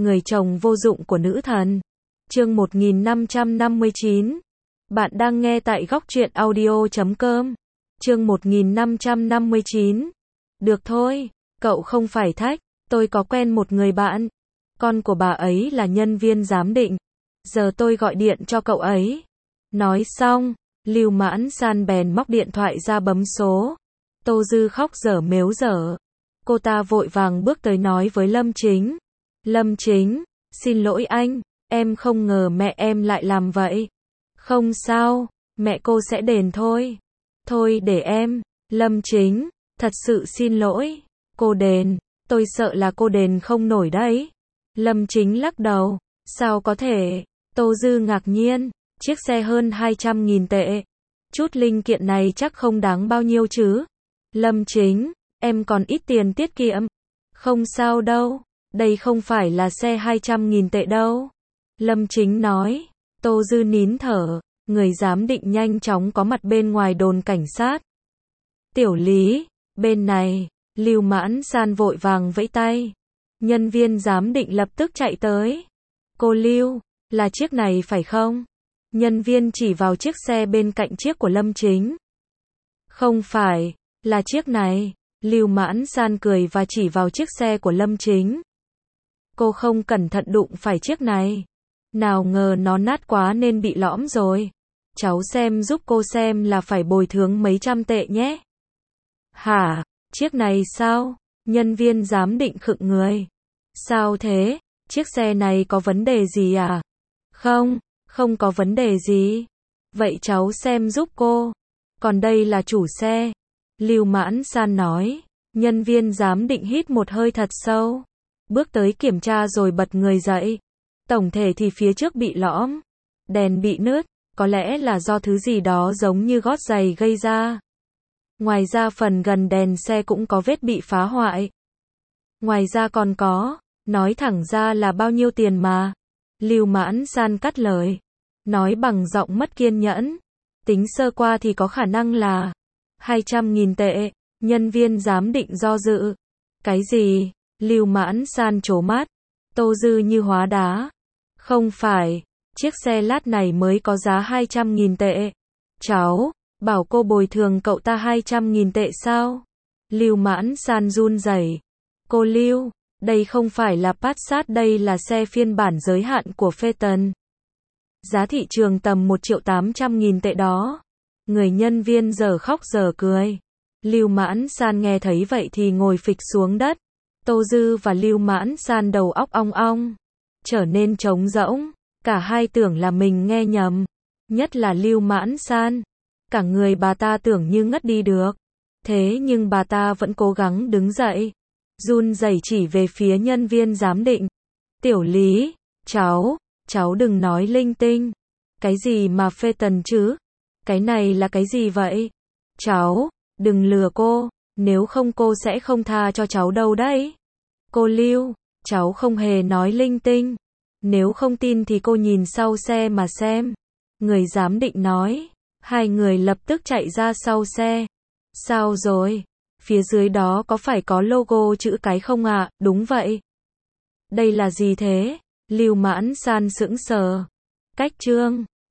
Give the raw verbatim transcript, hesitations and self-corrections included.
người chồng vô dụng của nữ thần. Chương một nghìn năm trăm năm mươi chín. Bạn đang nghe tại góc truyện audio chấm com. Chương một nghìn năm trăm năm mươi chín. Được thôi, cậu không phải thách, tôi có quen một người bạn. Con của bà ấy là nhân viên giám định. Giờ tôi gọi điện cho cậu ấy. Nói xong, Lưu Mãn San bèn móc điện thoại ra bấm số. Tô Dư khóc dở mếu dở. Cô ta vội vàng bước tới nói với Lâm Chính. Lâm Chính, xin lỗi anh, em không ngờ mẹ em lại làm vậy. Không sao, mẹ cô sẽ đền thôi. Thôi để em, Lâm Chính, thật sự xin lỗi. Cô đền, tôi sợ là cô đền không nổi đấy. Lâm Chính lắc đầu, sao có thể? Tô Dư ngạc nhiên, chiếc xe hơn hai trăm nghìn tệ. Chút linh kiện này chắc không đáng bao nhiêu chứ. Lâm Chính, em còn ít tiền tiết kiệm. Không sao đâu, đây không phải là xe hai trăm nghìn tệ đâu. Lâm Chính nói. Tô Dư nín thở, người giám định nhanh chóng có mặt bên ngoài đồn cảnh sát. Tiểu Lý, bên này, Lưu Mãn San vội vàng vẫy tay. Nhân viên giám định lập tức chạy tới. Cô Lưu, là chiếc này phải không? Nhân viên chỉ vào chiếc xe bên cạnh chiếc của Lâm Chính. Không phải, là chiếc này. Lưu Mãn San cười và chỉ vào chiếc xe của Lâm Chính. Cô không cẩn thận đụng phải chiếc này. Nào ngờ nó nát quá nên bị lõm rồi. Cháu xem giúp cô xem là phải bồi thường mấy trăm tệ nhé. Hả, chiếc này sao? Nhân viên giám định khựng người. Sao thế? Chiếc xe này có vấn đề gì à? Không, không có vấn đề gì. Vậy cháu xem giúp cô. Còn đây là chủ xe. Lưu Mãn San nói. Nhân viên giám định hít một hơi thật sâu. Bước tới kiểm tra rồi bật người dậy. Tổng thể thì phía trước bị lõm. Đèn bị nứt. Có lẽ là do thứ gì đó giống như gót giày gây ra. Ngoài ra phần gần đèn xe cũng có vết bị phá hoại. Ngoài ra còn có. Nói thẳng ra là bao nhiêu tiền mà. Lưu Mãn San cắt lời. Nói bằng giọng mất kiên nhẫn. Tính sơ qua thì có khả năng là hai trăm nghìn tệ. Nhân viên giám định do dự. Cái gì? Lưu Mãn San trố mắt. Tô Dư như hóa đá. Không phải, chiếc xe lát này mới có giá hai trăm nghìn tệ. Cháu, bảo cô bồi thường cậu ta hai trăm nghìn tệ sao? Lưu Mãn San run rẩy. Cô Lưu, đây không phải là Passat, đây là xe phiên bản giới hạn của Phaeton. Giá thị trường tầm một triệu tám trăm nghìn tệ đó. Người nhân viên giờ khóc giờ cười. Lưu Mãn San nghe thấy vậy thì ngồi phịch xuống đất. Tô Dư và Lưu Mãn San đầu óc ong ong, trở nên trống rỗng. Cả hai tưởng là mình nghe nhầm. Nhất là Lưu Mãn San. Cả người bà ta tưởng như ngất đi được. Thế nhưng bà ta vẫn cố gắng đứng dậy. Run rẩy chỉ về phía nhân viên giám định. Tiểu Lý, cháu, cháu đừng nói linh tinh. Cái gì mà Phaeton chứ? Cái này là cái gì vậy? Cháu, đừng lừa cô, nếu không cô sẽ không tha cho cháu đâu đấy. Cô Lưu, cháu không hề nói linh tinh. Nếu không tin thì cô nhìn sau xe mà xem. Người giám định nói. Hai người lập tức chạy ra sau xe. Sao rồi? Phía dưới đó có phải có logo chữ cái không ạ? À? Đúng vậy. Đây là gì thế? Lưu Mãn San sững sờ. Cách trương.